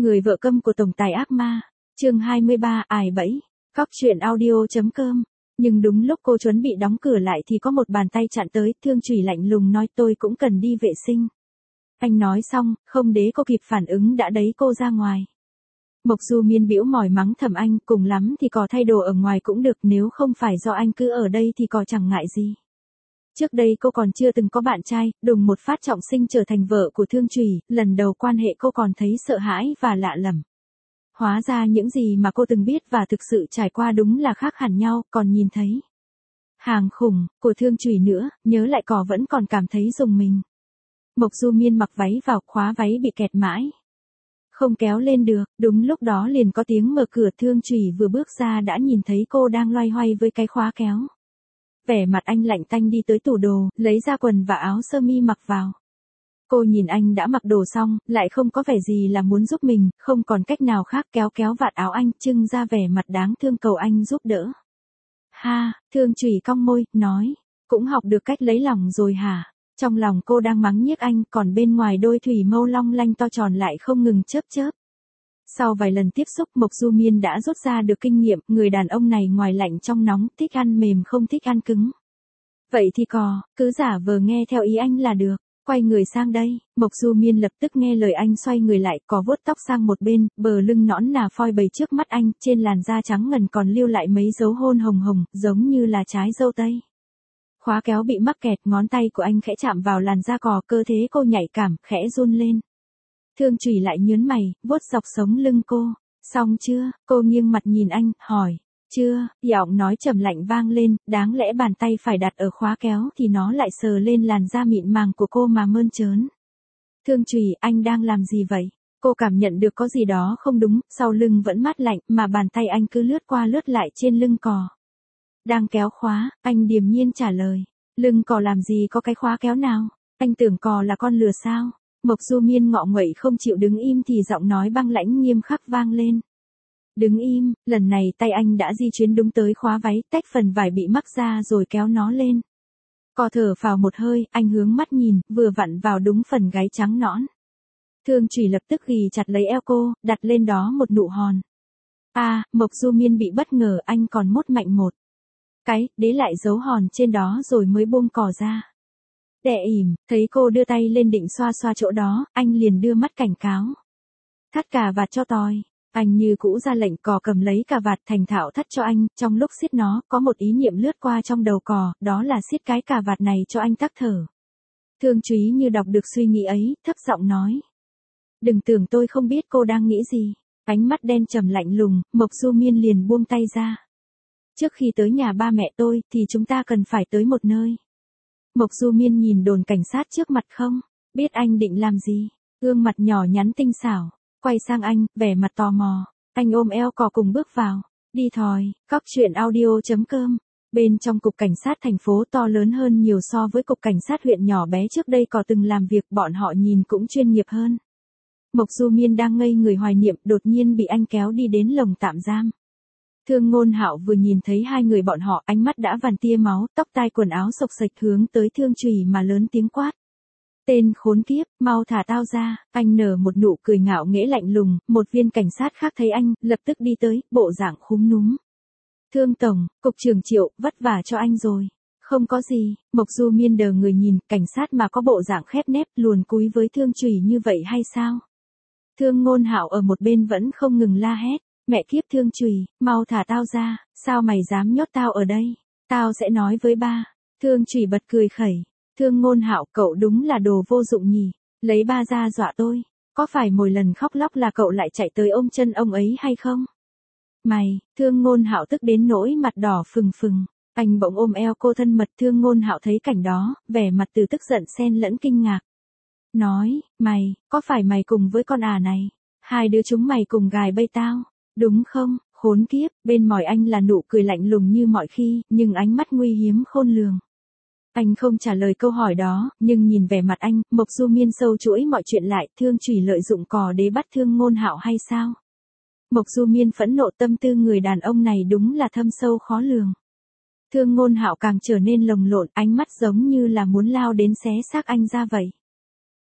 Người vợ câm của tổng tài ác ma, chương 23, ải bẫy, Cóc truyện audio.com. Nhưng đúng lúc cô chuẩn bị đóng cửa lại thì có một bàn tay chặn tới, Thương Chủy lạnh lùng nói tôi cũng cần đi vệ sinh. Anh nói xong, không để cô kịp phản ứng đã đẩy cô ra ngoài. Mộc Du Miên bĩu mỏi mắng thầm anh, cùng lắm thì cò thay đồ ở ngoài cũng được, nếu không phải do anh cứ ở đây thì cò chẳng ngại gì. Trước đây cô còn chưa từng có bạn trai, đùng một phát trọng sinh trở thành vợ của Thương Chủy, lần đầu quan hệ cô còn thấy sợ hãi và lạ lẫm. Hóa ra những gì mà cô từng biết và thực sự trải qua đúng là khác hẳn nhau, còn nhìn thấy hàng khủng của Thương Chủy nữa, nhớ lại cò vẫn còn cảm thấy rùng mình. Mộc Du Miên mặc váy vào, khóa váy bị kẹt mãi, không kéo lên được, đúng lúc đó liền có tiếng mở cửa. Thương Chủy vừa bước ra đã nhìn thấy cô đang loay hoay với cái khóa kéo. Vẻ mặt anh lạnh tanh đi tới tủ đồ, lấy ra quần và áo sơ mi mặc vào. Cô nhìn anh đã mặc đồ xong, lại không có vẻ gì là muốn giúp mình, không còn cách nào khác, kéo vạt áo anh, trưng ra vẻ mặt đáng thương cầu anh giúp đỡ. Ha, Thương Chủy cong môi, nói, cũng học được cách lấy lòng rồi hả? Trong lòng cô đang mắng nhiếc anh, còn bên ngoài đôi thủy mâu long lanh to tròn lại không ngừng chớp chớp. Sau vài lần tiếp xúc, Mộc Du Miên đã rút ra được kinh nghiệm, người đàn ông này ngoài lạnh trong nóng, thích ăn mềm không thích ăn cứng. Vậy thì cứ giả vờ nghe theo ý anh là được. Quay người sang đây, Mộc Du Miên lập tức nghe lời anh, xoay người lại, vuốt tóc sang một bên, bờ lưng nõn nà phoi bày trước mắt anh, trên làn da trắng ngần còn lưu lại mấy dấu hôn hồng hồng, giống như là trái dâu tây. Khóa kéo bị mắc kẹt, ngón tay của anh khẽ chạm vào làn da cò, cơ thể cô nhạy cảm, khẽ run lên. Thương Chủy lại nhướng mày, vuốt dọc sống lưng cô. Xong chưa? Cô nghiêng mặt nhìn anh, hỏi. Chưa, giọng nói trầm lạnh vang lên, đáng lẽ bàn tay phải đặt ở khóa kéo thì nó lại sờ lên làn da mịn màng của cô mà mơn trớn. Thương Chủy, anh đang làm gì vậy? Cô cảm nhận được có gì đó không đúng, sau lưng vẫn mát lạnh, mà bàn tay anh cứ lướt qua lướt lại trên lưng cò. Đang kéo khóa, anh điềm nhiên trả lời. Lưng cò làm gì có cái khóa kéo nào? Anh tưởng cò là con lừa sao? Mộc Du Miên ngọ nguậy không chịu đứng im thì giọng nói băng lãnh nghiêm khắc vang lên. Đứng im, lần này tay anh đã di chuyển đúng tới khóa váy, tách phần vải bị mắc ra rồi kéo nó lên. Cò thở phào một hơi, anh hướng mắt nhìn, vừa vặn vào đúng phần gáy trắng nõn. Thương Chủy lập tức ghì chặt lấy eo cô, đặt lên đó một nụ hòn. Mộc Du Miên bị bất ngờ, anh còn mốt mạnh một cái, đế lại dấu hòn trên đó rồi mới buông cò ra. Đè ỉm, thấy cô đưa tay lên định xoa chỗ đó, anh liền đưa mắt cảnh cáo. Thắt cà vạt cho tôi. Anh như cũ ra lệnh, cò cầm lấy cà vạt thành thạo thắt cho anh, trong lúc siết nó, có một ý niệm lướt qua trong đầu cò, đó là siết cái cà vạt này cho anh tắc thở. Thương Chủy như đọc được suy nghĩ ấy, thấp giọng nói. Đừng tưởng tôi không biết cô đang nghĩ gì. Ánh mắt đen trầm lạnh lùng, Mộc Du Miên liền buông tay ra. Trước khi tới nhà ba mẹ tôi, thì chúng ta cần phải tới một nơi. Mộc Du Miên nhìn đồn cảnh sát trước mặt không? Biết anh định làm gì? Gương mặt nhỏ nhắn tinh xảo. Quay sang anh, vẻ mặt tò mò. Anh ôm eo cò cùng bước vào. Đi thòi, Cóc truyện audio.com. Bên trong cục cảnh sát thành phố to lớn hơn nhiều so với cục cảnh sát huyện nhỏ bé trước đây cò từng làm việc, bọn họ nhìn cũng chuyên nghiệp hơn. Mộc Du Miên đang ngây người hoài niệm, đột nhiên bị anh kéo đi đến lồng tạm giam. Thương Ngôn Hạo vừa nhìn thấy hai người bọn họ, ánh mắt đã vằn tia máu, tóc tai quần áo xộc xệch hướng tới Thương Chủy mà lớn tiếng quát. Tên khốn kiếp, mau thả tao ra. Anh nở một nụ cười ngạo nghễ lạnh lùng, một viên cảnh sát khác thấy anh, lập tức đi tới, bộ dạng khúm núm. Thương tổng, cục trưởng Triệu, vất vả cho anh rồi. Không có gì, Mộc Du Miên đờ người nhìn, cảnh sát mà có bộ dạng khép nép, luồn cúi với Thương Chủy như vậy hay sao? Thương Ngôn Hạo ở một bên vẫn không ngừng la hét. Mẹ kiếp Thương Chủy, mau thả tao ra, sao mày dám nhốt tao ở đây? Tao sẽ nói với ba. Thương Chủy bật cười khẩy. Thương Ngôn Hạo, cậu đúng là đồ vô dụng nhỉ, lấy ba ra dọa tôi, có phải mỗi lần khóc lóc là cậu lại chạy tới ôm chân ông ấy hay không? Mày, Thương Ngôn Hạo tức đến nỗi mặt đỏ phừng phừng, anh bỗng ôm eo cô thân mật. Thương Ngôn Hạo thấy cảnh đó, vẻ mặt từ tức giận xen lẫn kinh ngạc. Nói, mày, có phải mày cùng với con này? Hai đứa chúng mày cùng gài bẫy tao, đúng không? Khốn kiếp, bên mỏi anh là nụ cười lạnh lùng như mọi khi, nhưng ánh mắt nguy hiếm khôn lường. Anh không trả lời câu hỏi đó, nhưng nhìn vẻ mặt anh, Mộc Du Miên sâu chuỗi mọi chuyện lại. Thương Chủy lợi dụng cò để bắt Thương Ngôn Hạo hay sao? Mộc Du Miên phẫn nộ, tâm tư người đàn ông này đúng là thâm sâu khó lường. Thương Ngôn Hạo càng trở nên lồng lộn, ánh mắt giống như là muốn lao đến xé xác anh ra vậy.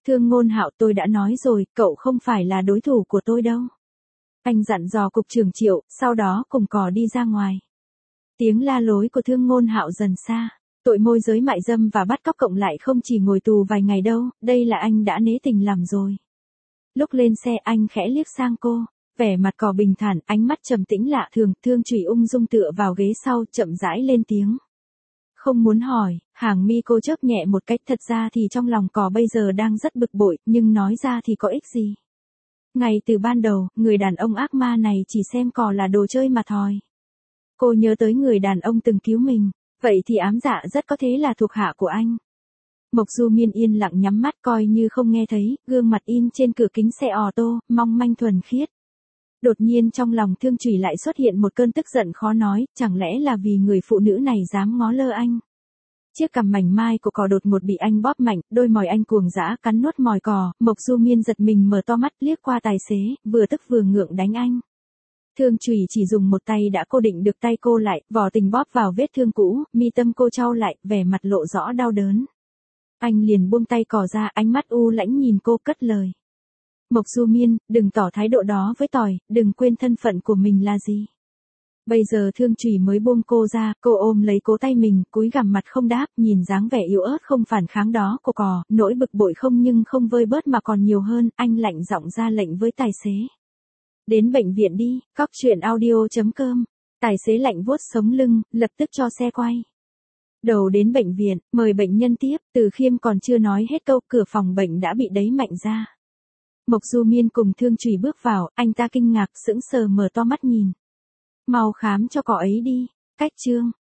Thương Ngôn Hạo, tôi đã nói rồi, cậu không phải là đối thủ của tôi đâu. Anh dặn dò cục trưởng Triệu, sau đó cùng cò đi ra ngoài. Tiếng la lối của Thương Ngôn Hạo dần xa. Tội môi giới mại dâm và bắt cóc cộng lại không chỉ ngồi tù vài ngày đâu, đây là anh đã nế tình làm rồi. Lúc lên xe anh khẽ liếc sang cô, vẻ mặt cò bình thản, ánh mắt trầm tĩnh lạ thường, Thương Chủy ung dung tựa vào ghế sau, chậm rãi lên tiếng. Không muốn hỏi, hàng mi cô chớp nhẹ một cách, thật ra thì trong lòng cò bây giờ đang rất bực bội, nhưng nói ra thì có ích gì. Ngay từ ban đầu, người đàn ông ác ma này chỉ xem cò là đồ chơi mà thôi. Cô nhớ tới người đàn ông từng cứu mình, vậy thì ám dạ rất có thể là thuộc hạ của anh. Mộc Du Miên yên lặng nhắm mắt coi như không nghe thấy, gương mặt in trên cửa kính xe ô tô, mong manh thuần khiết. Đột nhiên trong lòng Thương Chủy lại xuất hiện một cơn tức giận khó nói, chẳng lẽ là vì người phụ nữ này dám ngó lơ anh. Chiếc cằm mảnh mai của cò đột ngột bị anh bóp mạnh, đôi mồi anh cuồng dã cắn nuốt mồi cò, Mộc Du Miên giật mình mở to mắt liếc qua tài xế, vừa tức vừa ngượng đánh anh. Thương Chủy chỉ dùng một tay đã cố định được tay cô lại, vò tình bóp vào vết thương cũ, mi tâm cô chau lại, vẻ mặt lộ rõ đau đớn. Anh liền buông tay cò ra, ánh mắt u lãnh nhìn cô cất lời. Mộc Du Miên, đừng tỏ thái độ đó với tỏi, đừng quên thân phận của mình là gì. Bây giờ Thương Chủy mới buông cô ra, cô ôm lấy cố tay mình, cúi gằm mặt không đáp, nhìn dáng vẻ yếu ớt không phản kháng đó của cò, nỗi bực bội không nhưng không vơi bớt mà còn nhiều hơn, anh lạnh giọng ra lệnh với tài xế. Đến bệnh viện đi, cóc truyện audio.com. Tài xế lạnh vuốt sống lưng, lập tức cho xe quay. Đầu đến bệnh viện, mời bệnh nhân tiếp, Từ Khiêm còn chưa nói hết câu, cửa phòng bệnh đã bị đẩy mạnh ra. Mộc Du Miên cùng Thương Chủy bước vào, anh ta kinh ngạc, sững sờ mở to mắt nhìn. Mau khám cho cỏ ấy đi, cách chương.